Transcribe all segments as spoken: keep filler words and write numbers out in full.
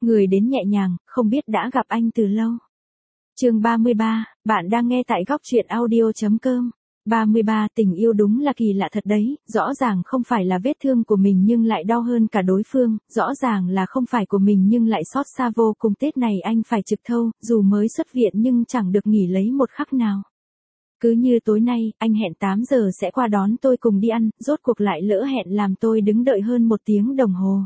người đến nhẹ nhàng, không biết đã gặp anh từ lâu. Chương ba mươi ba, bạn đang nghe tại góc truyện audio chấm com. ba mươi ba, tình yêu đúng là kỳ lạ thật đấy, rõ ràng không phải là vết thương của mình nhưng lại đau hơn cả đối phương, rõ ràng là không phải của mình nhưng lại xót xa vô cùng. Tết này anh phải trực thâu, dù mới xuất viện nhưng chẳng được nghỉ lấy một khắc nào. Cứ như tối nay, anh hẹn tám giờ sẽ qua đón tôi cùng đi ăn, rốt cuộc lại lỡ hẹn làm tôi đứng đợi hơn một tiếng đồng hồ.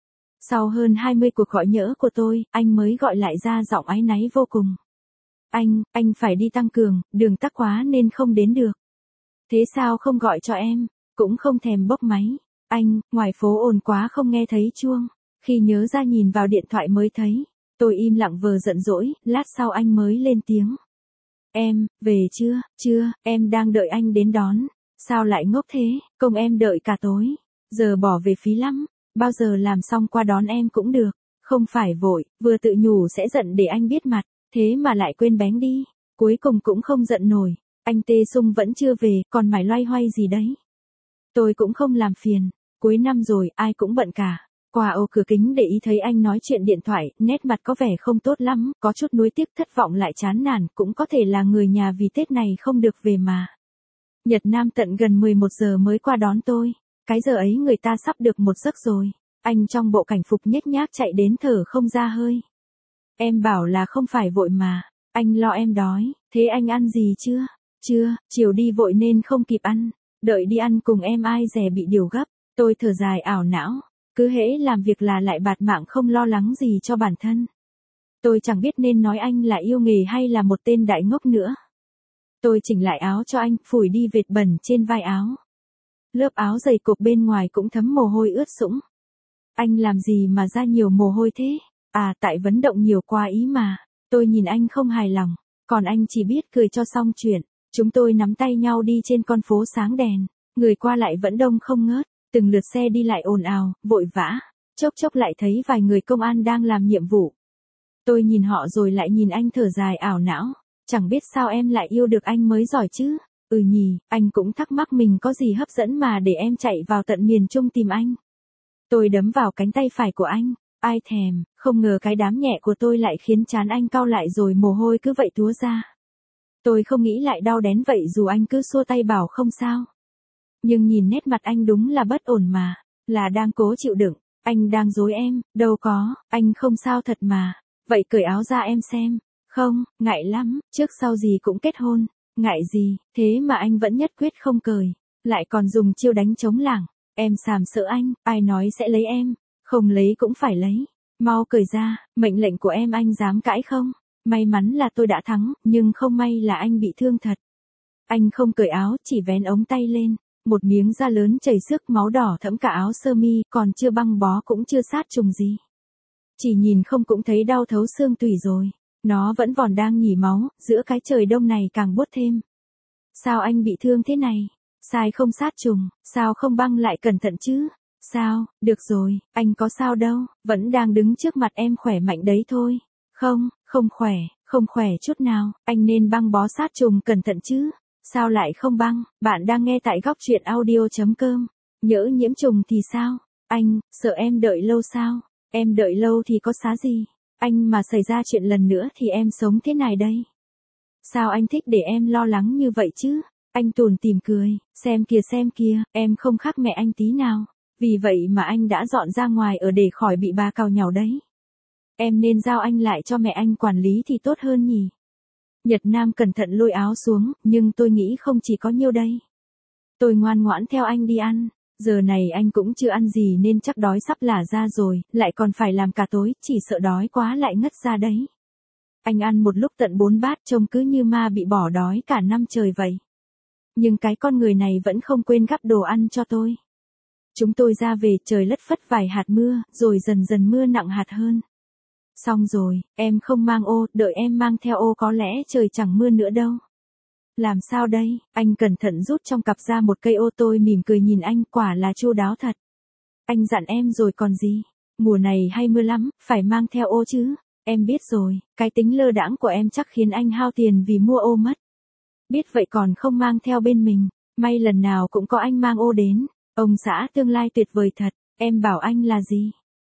Sau hơn hai mươi cuộc gọi nhỡ của tôi, anh mới gọi lại ra giọng áy náy vô cùng. Anh, anh phải đi Tăng Cường, đường tắc quá nên không đến được. Thế sao không gọi cho em, cũng không thèm bốc máy. Anh, ngoài phố ồn quá không nghe thấy chuông. Khi nhớ ra nhìn vào điện thoại mới thấy. Tôi im lặng vờ giận dỗi, lát sau anh mới lên tiếng. Em, về chưa, chưa, em đang đợi anh đến đón. Sao lại ngốc thế, công em đợi cả tối. Giờ bỏ về phí lắm, bao giờ làm xong qua đón em cũng được. Không phải vội, vừa tự nhủ sẽ giận để anh biết mặt, thế mà lại quên bén đi. Cuối cùng cũng không giận nổi. Anh Tê Sung vẫn chưa về, còn mải loay hoay gì đấy. Tôi cũng không làm phiền, cuối năm rồi, ai cũng bận cả. Qua ô cửa kính để ý thấy anh nói chuyện điện thoại, nét mặt có vẻ không tốt lắm, có chút nuối tiếc thất vọng lại chán nản, cũng có thể là người nhà vì Tết này không được về mà. Nhật Nam tận gần mười một giờ mới qua đón tôi, cái giờ ấy người ta sắp được một giấc rồi. Anh trong bộ cảnh phục nhếch nhác chạy đến thở không ra hơi. Em bảo là không phải vội mà, anh lo em đói, thế anh ăn gì chưa? Chưa, chiều đi vội nên không kịp ăn, đợi đi ăn cùng em ai dè bị điều gấp. Tôi thở dài ảo não, cứ hễ làm việc là lại bạt mạng không lo lắng gì cho bản thân. Tôi chẳng biết nên nói anh là yêu nghề hay là một tên đại ngốc nữa. Tôi chỉnh lại áo cho anh, phủi đi vệt bẩn trên vai áo. Lớp áo dày cộp bên ngoài cũng thấm mồ hôi ướt sũng. Anh làm gì mà ra nhiều mồ hôi thế? À, tại vận động nhiều quá ý mà. Tôi nhìn anh không hài lòng, còn anh chỉ biết cười cho xong chuyện. Chúng tôi nắm tay nhau đi trên con phố sáng đèn, người qua lại vẫn đông không ngớt, từng lượt xe đi lại ồn ào, vội vã, chốc chốc lại thấy vài người công an đang làm nhiệm vụ. Tôi nhìn họ rồi lại nhìn anh thở dài ảo não, chẳng biết sao em lại yêu được anh mới giỏi chứ. Ừ nhỉ, anh cũng thắc mắc mình có gì hấp dẫn mà để em chạy vào tận miền Trung tìm anh. Tôi đấm vào cánh tay phải của anh, ai thèm, không ngờ cái đám nhẹ của tôi lại khiến trán anh cau lại rồi mồ hôi cứ vậy túa ra. Tôi không nghĩ lại đau đén vậy dù anh cứ xua tay bảo không sao. Nhưng nhìn nét mặt anh đúng là bất ổn mà, là đang cố chịu đựng, anh đang dối em, đâu có, anh không sao thật mà. Vậy cởi áo ra em xem. Không, ngại lắm, trước sau gì cũng kết hôn, ngại gì, thế mà anh vẫn nhất quyết không cởi, lại còn dùng chiêu đánh chống lảng. Em sàm sợ anh, ai nói sẽ lấy em, không lấy cũng phải lấy, mau cởi ra, mệnh lệnh của em anh dám cãi không? May mắn là tôi đã thắng, nhưng không may là anh bị thương thật. Anh không cởi áo, chỉ vén ống tay lên, một miếng da lớn chảy xước máu đỏ thẫm cả áo sơ mi, còn chưa băng bó cũng chưa sát trùng gì. Chỉ nhìn không cũng thấy đau thấu xương tủy rồi, nó vẫn còn đang nhỉ máu, giữa cái trời đông này càng buốt thêm. Sao anh bị thương thế này? Sai không sát trùng, sao không băng lại cẩn thận chứ? Sao, được rồi, anh có sao đâu, vẫn đang đứng trước mặt em khỏe mạnh đấy thôi. Không, không khỏe, không khỏe chút nào, anh nên băng bó sát trùng cẩn thận chứ. Sao lại không băng? Bạn đang nghe tại góc truyện audio chấm com. Nhỡ nhiễm trùng thì sao? Anh, sợ em đợi lâu sao? Em đợi lâu thì có xá gì? Anh mà xảy ra chuyện lần nữa thì em sống thế này đây. Sao anh thích để em lo lắng như vậy chứ? Anh tủn tỉm cười, xem kìa xem kìa, em không khác mẹ anh tí nào. Vì vậy mà anh đã dọn ra ngoài ở để khỏi bị bà cào nhàu đấy. Em nên giao anh lại cho mẹ anh quản lý thì tốt hơn nhỉ. Nhật Nam cẩn thận lôi áo xuống, nhưng tôi nghĩ không chỉ có nhiêu đây. Tôi ngoan ngoãn theo anh đi ăn, giờ này anh cũng chưa ăn gì nên chắc đói sắp lả ra rồi, lại còn phải làm cả tối, chỉ sợ đói quá lại ngất ra đấy. Anh ăn một lúc tận bốn bát trông cứ như ma bị bỏ đói cả năm trời vậy. Nhưng cái con người này vẫn không quên gắp đồ ăn cho tôi. Chúng tôi ra về trời lất phất vài hạt mưa, rồi dần dần mưa nặng hạt hơn. Xong rồi, em không mang ô, đợi em mang theo ô có lẽ trời chẳng mưa nữa đâu. Làm sao đây, anh cẩn thận rút trong cặp ra một cây ô. Tôi mỉm cười nhìn anh, quả là chu đáo thật. Anh dặn em rồi còn gì, mùa này hay mưa lắm, phải mang theo ô chứ. Em biết rồi, cái tính lơ đãng của em chắc khiến anh hao tiền vì mua ô mất. Biết vậy còn không mang theo bên mình, may lần nào cũng có anh mang ô đến. Ông xã tương lai tuyệt vời thật, em bảo anh là gì?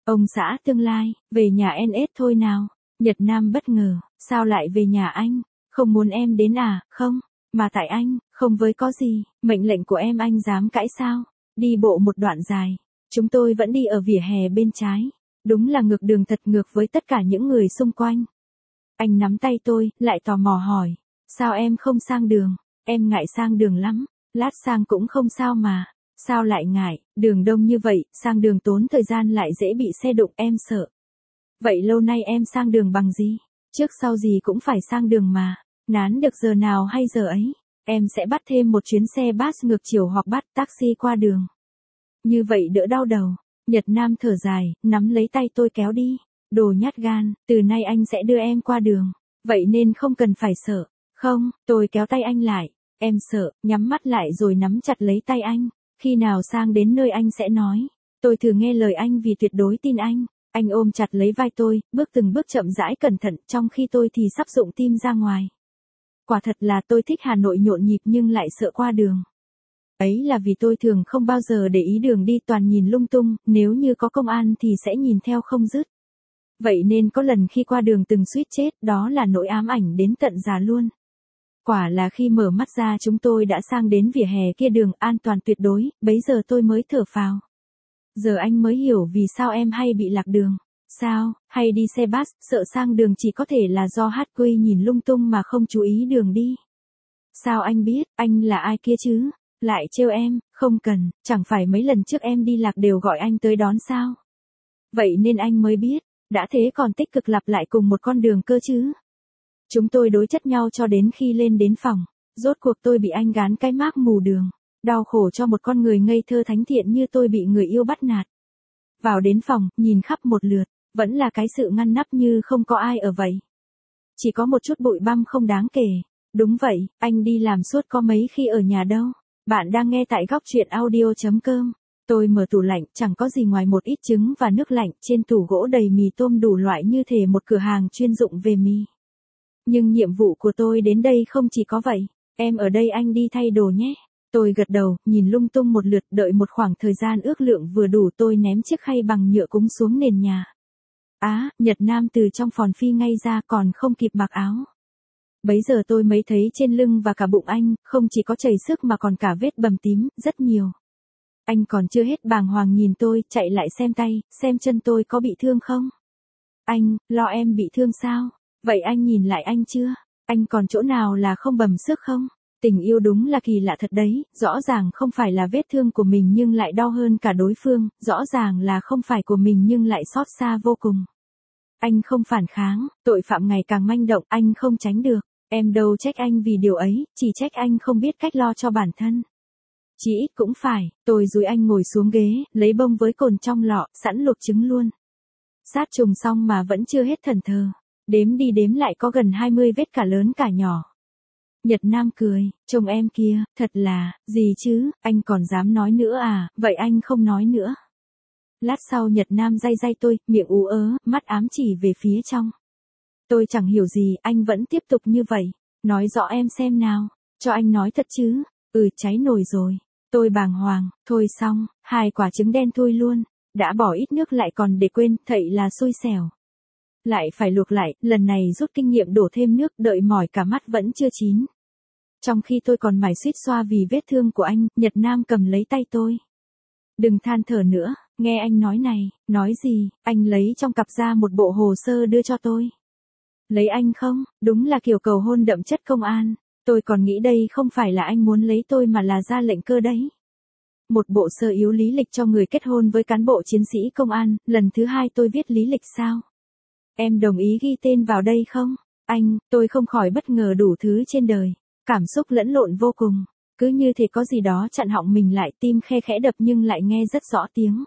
Ông xã tương lai, về nhà en ét thôi nào. Nhật Nam bất ngờ, sao lại về nhà anh? Không muốn em đến à? Không, mà tại anh, không với có gì, mệnh lệnh của em anh dám cãi sao? Đi bộ một đoạn dài, chúng tôi vẫn đi ở vỉa hè bên trái. Đúng là ngược đường thật, ngược với tất cả những người xung quanh. Anh nắm tay tôi, lại tò mò hỏi, sao em không sang đường? Em ngại sang đường lắm, lát sang cũng không sao mà. Sao lại ngại, đường đông như vậy, sang đường tốn thời gian lại dễ bị xe đụng, em sợ. Vậy lâu nay em sang đường bằng gì? Trước sau gì cũng phải sang đường mà. Nán được giờ nào hay giờ ấy, em sẽ bắt thêm một chuyến xe bus ngược chiều hoặc bắt taxi qua đường. Như vậy đỡ đau đầu. Nhật Nam thở dài, nắm lấy tay tôi kéo đi. Đồ nhát gan, từ nay anh sẽ đưa em qua đường. Vậy nên không cần phải sợ. Không, tôi kéo tay anh lại. Em sợ, nhắm mắt lại rồi nắm chặt lấy tay anh. Khi nào sang đến nơi anh sẽ nói. Tôi thử nghe lời anh vì tuyệt đối tin anh. Anh ôm chặt lấy vai tôi, bước từng bước chậm rãi cẩn thận, trong khi tôi thì sắp rụng tim ra ngoài. Quả thật là tôi thích Hà Nội nhộn nhịp nhưng lại sợ qua đường. Ấy là vì tôi thường không bao giờ để ý đường đi, toàn nhìn lung tung, nếu như có công an thì sẽ nhìn theo không dứt. Vậy nên có lần khi qua đường từng suýt chết, đó là nỗi ám ảnh đến tận già luôn. Quả là khi mở mắt ra chúng tôi đã sang đến vỉa hè kia, đường an toàn tuyệt đối, bấy giờ tôi mới thở phào. Giờ anh mới hiểu vì sao em hay bị lạc đường. Sao, hay đi xe bus, sợ sang đường chỉ có thể là do hát quy nhìn lung tung mà không chú ý đường đi. Sao anh biết, anh là ai kia chứ? Lại trêu em, không cần, chẳng phải mấy lần trước em đi lạc đều gọi anh tới đón sao? Vậy nên anh mới biết, đã thế còn tích cực lặp lại cùng một con đường cơ chứ. Chúng tôi đối chất nhau cho đến khi lên đến phòng, rốt cuộc tôi bị anh gán cái mác mù đường. Đau khổ cho một con người ngây thơ thánh thiện như tôi bị người yêu bắt nạt. Vào đến phòng, nhìn khắp một lượt, vẫn là cái sự ngăn nắp như không có ai ở vậy. Chỉ có một chút bụi băm không đáng kể. Đúng vậy, anh đi làm suốt có mấy khi ở nhà đâu. Bạn đang nghe tại góc truyện audio chấm com. Tôi mở tủ lạnh, chẳng có gì ngoài một ít trứng và nước lạnh, trên tủ gỗ đầy mì tôm đủ loại như thể một cửa hàng chuyên dụng về mì. Nhưng nhiệm vụ của tôi đến đây không chỉ có vậy. Em ở đây, anh đi thay đồ nhé. Tôi gật đầu, nhìn lung tung một lượt, đợi một khoảng thời gian ước lượng vừa đủ tôi ném chiếc khay bằng nhựa cúng xuống nền nhà. Á, à, Nhật Nam từ trong phòng phi ngay ra, còn không kịp mặc áo. Bấy giờ tôi mới thấy trên lưng và cả bụng anh, không chỉ có chảy xước mà còn cả vết bầm tím, rất nhiều. Anh còn chưa hết bàng hoàng nhìn tôi, chạy lại xem tay, xem chân tôi có bị thương không. Anh, lo em bị thương sao? Vậy anh nhìn lại anh chưa? Anh còn chỗ nào là không bầm xước không? Tình yêu đúng là kỳ lạ thật đấy, rõ ràng không phải là vết thương của mình nhưng lại đau hơn cả đối phương, rõ ràng là không phải của mình nhưng lại xót xa vô cùng. Anh không phản kháng, tội phạm ngày càng manh động, anh không tránh được. Em đâu trách anh vì điều ấy, chỉ trách anh không biết cách lo cho bản thân. Chỉ ít cũng phải, tôi dúi anh ngồi xuống ghế, lấy bông với cồn trong lọ, sẵn luộc trứng luôn. Sát trùng xong mà vẫn chưa hết thần thờ. Đếm đi đếm lại có gần hai mươi vết cả lớn cả nhỏ. Nhật Nam cười, chồng em kia, thật là, gì chứ, anh còn dám nói nữa à, vậy anh không nói nữa. Lát sau Nhật Nam day day tôi, miệng ú ớ, mắt ám chỉ về phía trong. Tôi chẳng hiểu gì, anh vẫn tiếp tục như vậy. Nói rõ em xem nào, cho anh nói thật chứ. Ừ, cháy nồi rồi. Tôi bàng hoàng, thôi xong, hai quả trứng đen thôi luôn. Đã bỏ ít nước lại còn để quên, thậy là xui xẻo. Lại phải luộc lại, lần này rút kinh nghiệm đổ thêm nước, đợi mỏi cả mắt vẫn chưa chín. Trong khi tôi còn mải suýt xoa vì vết thương của anh, Nhật Nam cầm lấy tay tôi. Đừng than thở nữa, nghe anh nói này. Nói gì? Anh lấy trong cặp ra một bộ hồ sơ đưa cho tôi. Lấy anh không? Đúng là kiểu cầu hôn đậm chất công an. Tôi còn nghĩ đây không phải là anh muốn lấy tôi mà là ra lệnh cơ đấy. Một bộ sơ yếu lý lịch cho người kết hôn với cán bộ chiến sĩ công an, lần thứ hai tôi viết lý lịch sao? Em đồng ý ghi tên vào đây không? Anh, tôi không khỏi bất ngờ đủ thứ trên đời. Cảm xúc lẫn lộn vô cùng. Cứ như thể có gì đó chặn họng mình lại, tim khe khẽ đập nhưng lại nghe rất rõ tiếng.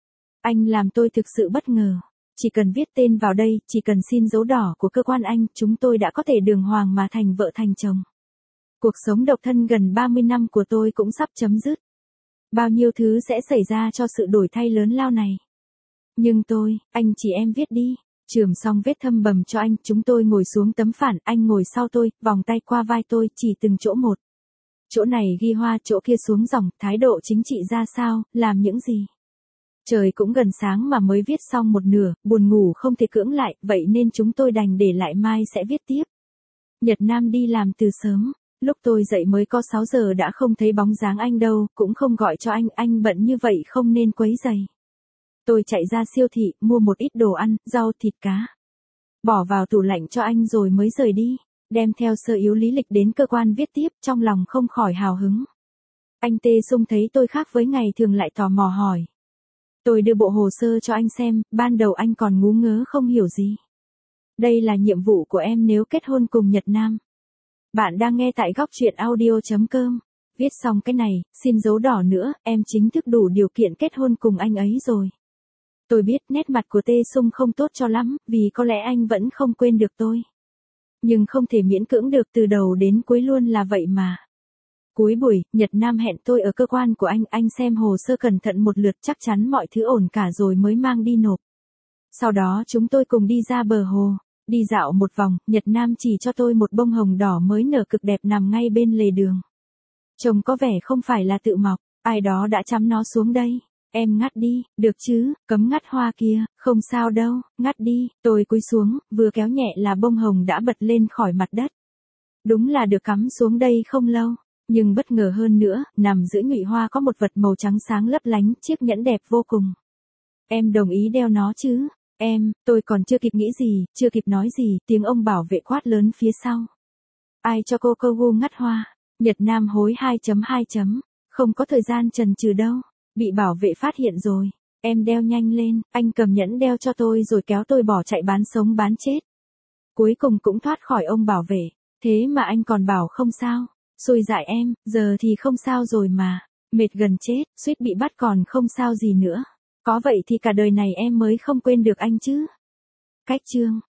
Anh làm tôi thực sự bất ngờ. Chỉ cần viết tên vào đây, chỉ cần xin dấu đỏ của cơ quan anh, chúng tôi đã có thể đường hoàng mà thành vợ thành chồng. Cuộc sống độc thân gần ba mươi năm của tôi cũng sắp chấm dứt. Bao nhiêu thứ sẽ xảy ra cho sự đổi thay lớn lao này. Nhưng tôi, anh chỉ em viết đi. Chườm xong vết thâm bầm cho anh, chúng tôi ngồi xuống tấm phản, anh ngồi sau tôi, vòng tay qua vai tôi, chỉ từng chỗ một. Chỗ này ghi hoa, chỗ kia xuống dòng, thái độ chính trị ra sao, làm những gì. Trời cũng gần sáng mà mới viết xong một nửa, buồn ngủ không thể cưỡng lại, vậy nên chúng tôi đành để lại mai sẽ viết tiếp. Nhật Nam đi làm từ sớm, lúc tôi dậy mới có sáu giờ đã không thấy bóng dáng anh đâu, cũng không gọi cho anh, anh bận như vậy không nên quấy rầy. Tôi chạy ra siêu thị, mua một ít đồ ăn, rau thịt cá. Bỏ vào tủ lạnh cho anh rồi mới rời đi, đem theo sơ yếu lý lịch đến cơ quan viết tiếp, trong lòng không khỏi hào hứng. Anh Tê Sung thấy tôi khác với ngày thường lại tò mò hỏi. Tôi đưa bộ hồ sơ cho anh xem, ban đầu anh còn ngú ngớ không hiểu gì. Đây là nhiệm vụ của em nếu kết hôn cùng Nhật Nam. Bạn đang nghe tại góc truyện audio chấm com. Viết xong cái này, xin dấu đỏ nữa, em chính thức đủ điều kiện kết hôn cùng anh ấy rồi. Tôi biết nét mặt của Tê Sung không tốt cho lắm, vì có lẽ anh vẫn không quên được tôi. Nhưng không thể miễn cưỡng được, từ đầu đến cuối luôn là vậy mà. Cuối buổi, Nhật Nam hẹn tôi ở cơ quan của anh, anh xem hồ sơ cẩn thận một lượt chắc chắn mọi thứ ổn cả rồi mới mang đi nộp. Sau đó chúng tôi cùng đi ra bờ hồ, đi dạo một vòng, Nhật Nam chỉ cho tôi một bông hồng đỏ mới nở cực đẹp nằm ngay bên lề đường. Trông có vẻ không phải là tự mọc, ai đó đã chăm nó xuống đây. Em ngắt đi, được chứ, cấm ngắt hoa kia, không sao đâu, ngắt đi, tôi cúi xuống, vừa kéo nhẹ là bông hồng đã bật lên khỏi mặt đất. Đúng là được cắm xuống đây không lâu, nhưng bất ngờ hơn nữa, nằm giữa nhụy hoa có một vật màu trắng sáng lấp lánh, chiếc nhẫn đẹp vô cùng. Em đồng ý đeo nó chứ? Em, tôi còn chưa kịp nghĩ gì, chưa kịp nói gì, tiếng ông bảo vệ quát lớn phía sau. Ai cho cô câu gu ngắt hoa? Nhật Nam hối hai chấm hai chấm, không có thời gian chần chừ đâu. Bị bảo vệ phát hiện rồi, em đeo nhanh lên, anh cầm nhẫn đeo cho tôi rồi kéo tôi bỏ chạy bán sống bán chết. Cuối cùng cũng thoát khỏi ông bảo vệ, thế mà anh còn bảo không sao, xui dại em, giờ thì không sao rồi mà, mệt gần chết, suýt bị bắt còn không sao gì nữa. Có vậy thì cả đời này em mới không quên được anh chứ. Cách chương